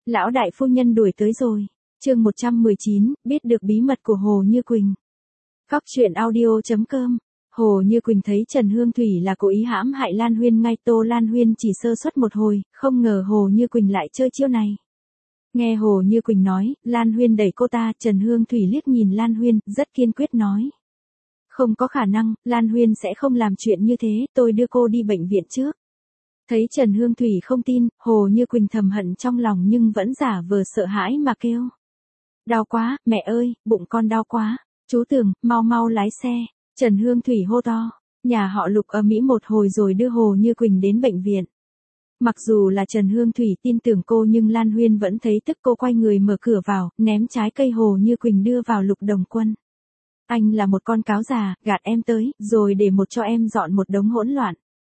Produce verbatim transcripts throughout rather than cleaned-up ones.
Lão đại phu nhân đuổi tới rồi. Chương một trăm mười chín, biết được bí mật của Hồ Như Quỳnh. Cóc truyện audio chấm com. Hồ Như Quỳnh thấy Trần Hương Thủy là cố ý hãm hại Lan Huyên ngay, Tô Lan Huyên chỉ sơ suất một hồi, không ngờ Hồ Như Quỳnh lại chơi chiêu này. Nghe Hồ Như Quỳnh nói, Lan Huyên đẩy cô ta, Trần Hương Thủy liếc nhìn Lan Huyên, rất kiên quyết nói. Không có khả năng, Lan Huyên sẽ không làm chuyện như thế, tôi đưa cô đi bệnh viện trước. Thấy Trần Hương Thủy không tin, Hồ Như Quỳnh thầm hận trong lòng nhưng vẫn giả vờ sợ hãi mà kêu. Đau quá, mẹ ơi, bụng con đau quá. Chú Tường, mau mau lái xe. Trần Hương Thủy hô to. Nhà họ Lục ầm ĩ một hồi rồi đưa Hồ Như Quỳnh đến bệnh viện. Mặc dù là Trần Hương Thủy tin tưởng cô nhưng Lan Huyên vẫn thấy tức, cô quay người mở cửa vào, ném trái cây Hồ Như Quỳnh đưa vào Lục Đồng Quân. Anh là một con cáo già, gạt em tới, rồi để một cho em dọn một đống hỗn loạn.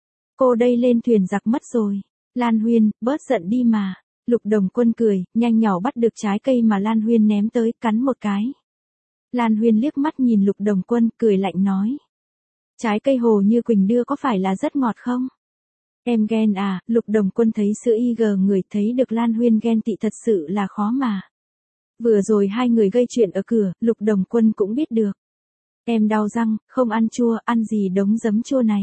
Cô đây lên thuyền giặc mất rồi. Lan Huyên, bớt giận đi mà. Lục Đồng Quân cười, nhanh nhỏ bắt được trái cây mà Lan Huyên ném tới, cắn một cái. Lan Huyên liếc mắt nhìn Lục Đồng Quân, cười lạnh nói. Trái cây Hồ Như Quỳnh đưa có phải là rất ngọt không? Em ghen à? Lục Đồng Quân thấy sữa y gờ người, thấy được Lan Huyên ghen tị thật sự là khó mà. Vừa rồi hai người gây chuyện ở cửa, Lục Đồng Quân cũng biết được. Em đau răng, không ăn chua, ăn gì đống giấm chua này.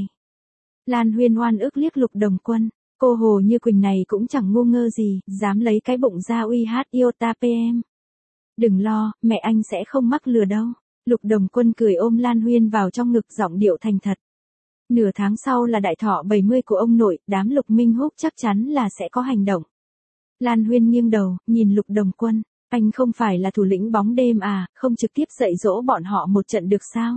Lan Huyên oan ức liếc Lục Đồng Quân. Cô Hồ Như Quỳnh này cũng chẳng ngu ngơ gì, dám lấy cái bụng ra uy hát iota pm. Đừng lo, mẹ anh sẽ không mắc lừa đâu. Lục Đồng Quân cười ôm Lan Huyên vào trong ngực, giọng điệu thành thật. Nửa tháng sau là đại thọ bảy mươi của ông nội, đám Lục Minh Húc chắc chắn là sẽ có hành động. Lan Huyên nghiêng đầu, nhìn Lục Đồng Quân. Anh không phải là thủ lĩnh bóng đêm à, không trực tiếp dạy dỗ bọn họ một trận được sao?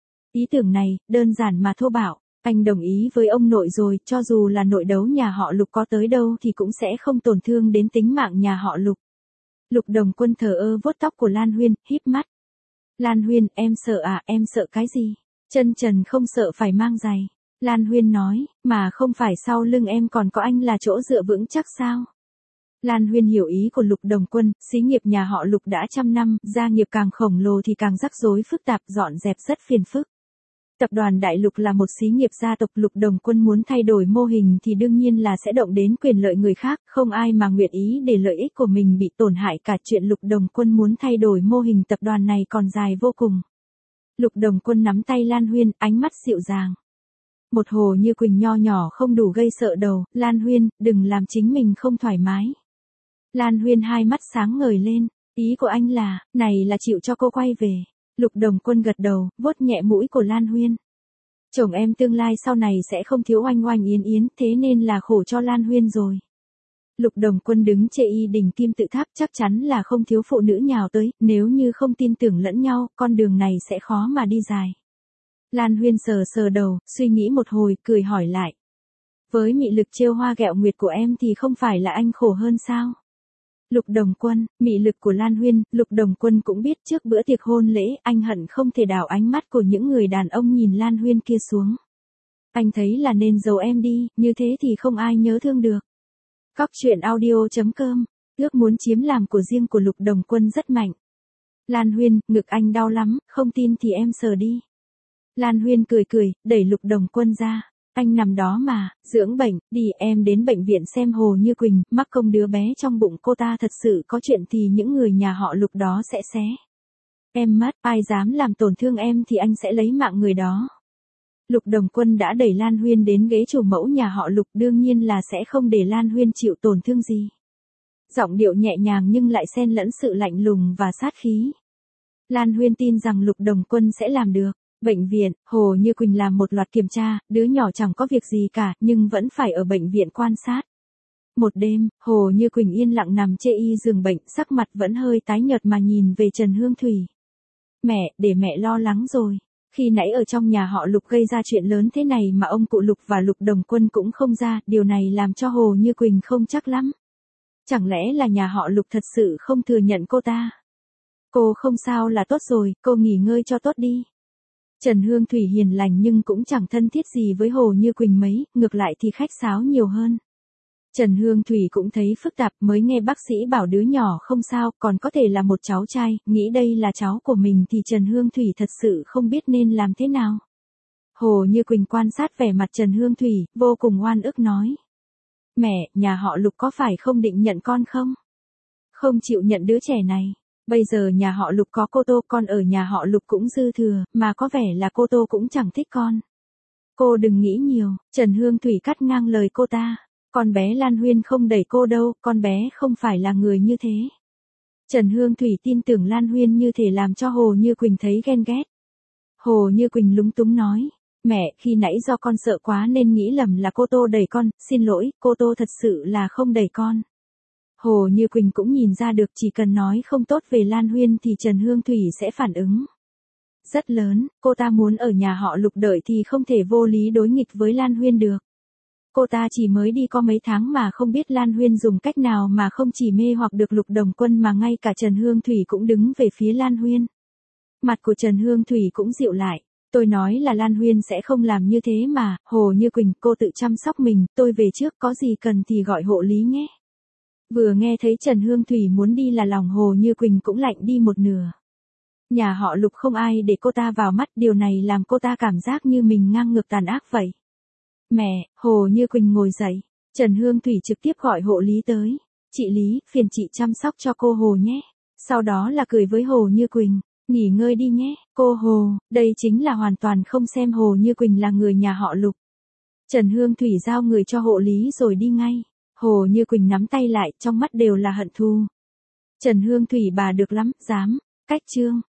Ý tưởng này, đơn giản mà thô bạo. Anh đồng ý với ông nội rồi, cho dù là nội đấu nhà họ Lục có tới đâu thì cũng sẽ không tổn thương đến tính mạng nhà họ Lục. Lục Đồng Quân thờ ơ vuốt tóc của Lan Huyên, híp mắt. Lan Huyên, em sợ à, em sợ cái gì? Chân trần không sợ phải mang giày. Lan Huyên nói, mà không phải sau lưng em còn có anh là chỗ dựa vững chắc sao? Lan Huyên hiểu ý của Lục Đồng Quân, xí nghiệp nhà họ Lục đã trăm năm, gia nghiệp càng khổng lồ thì càng rắc rối phức tạp, dọn dẹp rất phiền phức. Tập đoàn Đại Lục là một xí nghiệp gia tộc, Lục Đồng Quân muốn thay đổi mô hình thì đương nhiên là sẽ động đến quyền lợi người khác, không ai mà nguyện ý để lợi ích của mình bị tổn hại cả. Chuyện Lục Đồng Quân muốn thay đổi mô hình tập đoàn này còn dài vô cùng. Lục Đồng Quân nắm tay Lan Huyên, ánh mắt dịu dàng. Một Hồ Như Quỳnh nho nhỏ không đủ gây sợ đầu, Lan Huyên, đừng làm chính mình không thoải mái. Lan Huyên hai mắt sáng ngời lên, ý của anh là, này là chịu cho cô quay về. Lục Đồng Quân gật đầu, vuốt nhẹ mũi của Lan Huyên. Chồng em tương lai sau này sẽ không thiếu oanh oanh yến yến, thế nên là khổ cho Lan Huyên rồi. Lục Đồng Quân đứng chê y đỉnh kim tự tháp, chắc chắn là không thiếu phụ nữ nhào tới, nếu như không tin tưởng lẫn nhau, con đường này sẽ khó mà đi dài. Lan Huyên sờ sờ đầu, suy nghĩ một hồi, cười hỏi lại. Với mị lực trêu hoa ghẹo nguyệt của em thì không phải là anh khổ hơn sao? Lục Đồng Quân, mị lực của Lan Huyên, Lục Đồng Quân cũng biết trước bữa tiệc hôn lễ, anh hận không thể đảo ánh mắt của những người đàn ông nhìn Lan Huyên kia xuống. Anh thấy là nên giấu em đi, như thế thì không ai nhớ thương được. Cóc truyện audio chấm com, ước muốn chiếm làm của riêng của Lục Đồng Quân rất mạnh. Lan Huyên, ngực anh đau lắm, không tin thì em sờ đi. Lan Huyên cười cười, đẩy Lục Đồng Quân ra. Anh nằm đó mà, dưỡng bệnh, đi em đến bệnh viện xem Hồ Như Quỳnh, mắc công đứa bé trong bụng cô ta thật sự có chuyện thì những người nhà họ Lục đó sẽ xé. Em mất, ai dám làm tổn thương em thì anh sẽ lấy mạng người đó. Lục Đồng Quân đã đẩy Lan Huyên đến ghế chủ mẫu nhà họ Lục, đương nhiên là sẽ không để Lan Huyên chịu tổn thương gì. Giọng điệu nhẹ nhàng nhưng lại xen lẫn sự lạnh lùng và sát khí. Lan Huyên tin rằng Lục Đồng Quân sẽ làm được. Bệnh viện, Hồ Như Quỳnh làm một loạt kiểm tra, đứa nhỏ chẳng có việc gì cả, nhưng vẫn phải ở bệnh viện quan sát. Một đêm, Hồ Như Quỳnh yên lặng nằm chê y giường bệnh, sắc mặt vẫn hơi tái nhợt mà nhìn về Trần Hương Thủy. Mẹ, để mẹ lo lắng rồi. Khi nãy ở trong nhà họ Lục gây ra chuyện lớn thế này mà ông cụ Lục và Lục Đồng Quân cũng không ra, điều này làm cho Hồ Như Quỳnh không chắc lắm. Chẳng lẽ là nhà họ Lục thật sự không thừa nhận cô ta? Cô không sao là tốt rồi, cô nghỉ ngơi cho tốt đi. Trần Hương Thủy hiền lành nhưng cũng chẳng thân thiết gì với Hồ Như Quỳnh mấy, ngược lại thì khách sáo nhiều hơn. Trần Hương Thủy cũng thấy phức tạp, mới nghe bác sĩ bảo đứa nhỏ không sao, còn có thể là một cháu trai, nghĩ đây là cháu của mình thì Trần Hương Thủy thật sự không biết nên làm thế nào. Hồ Như Quỳnh quan sát vẻ mặt Trần Hương Thủy, vô cùng oan ức nói. Mẹ, nhà họ Lục có phải không định nhận con không? không chịu nhận đứa trẻ này. Bây giờ nhà họ Lục có cô Tô, con ở nhà họ Lục cũng dư thừa, mà có vẻ là cô Tô cũng chẳng thích con. Cô đừng nghĩ nhiều, Trần Hương Thủy cắt ngang lời cô ta. Con bé Lan Huyên không đẩy cô đâu, con bé không phải là người như thế. Trần Hương Thủy tin tưởng Lan Huyên như thể làm cho Hồ Như Quỳnh thấy ghen ghét. Hồ Như Quỳnh lúng túng nói, mẹ, khi nãy do con sợ quá nên nghĩ lầm là cô Tô đẩy con, xin lỗi, cô Tô thật sự là không đẩy con. Hồ Như Quỳnh cũng nhìn ra được chỉ cần nói không tốt về Lan Huyên thì Trần Hương Thủy sẽ phản ứng rất lớn, cô ta muốn ở nhà họ Lục đợi thì không thể vô lý đối nghịch với Lan Huyên được. Cô ta chỉ mới đi có mấy tháng mà không biết Lan Huyên dùng cách nào mà không chỉ mê hoặc được Lục Đồng Quân mà ngay cả Trần Hương Thủy cũng đứng về phía Lan Huyên. Mặt của Trần Hương Thủy cũng dịu lại, tôi nói là Lan Huyên sẽ không làm như thế mà, Hồ Như Quỳnh, cô tự chăm sóc mình, tôi về trước, có gì cần thì gọi hộ lý nhé. Vừa nghe thấy Trần Hương Thủy muốn đi là lòng Hồ Như Quỳnh cũng lạnh đi một nửa. Nhà họ Lục không ai để cô ta vào mắt, điều này làm cô ta cảm giác như mình ngang ngược tàn ác vậy. Mẹ, Hồ Như Quỳnh ngồi dậy, Trần Hương Thủy trực tiếp gọi hộ lý tới. Chị Lý, phiền chị chăm sóc cho cô Hồ nhé. Sau đó là cười với Hồ Như Quỳnh, nghỉ ngơi đi nhé, cô Hồ, đây chính là hoàn toàn không xem Hồ Như Quỳnh là người nhà họ Lục. Trần Hương Thủy giao người cho hộ lý rồi đi ngay. Hồ Như Quỳnh nắm tay lại, trong mắt đều là hận thù. Trần Hương Thủy bà được lắm, dám, cách chương.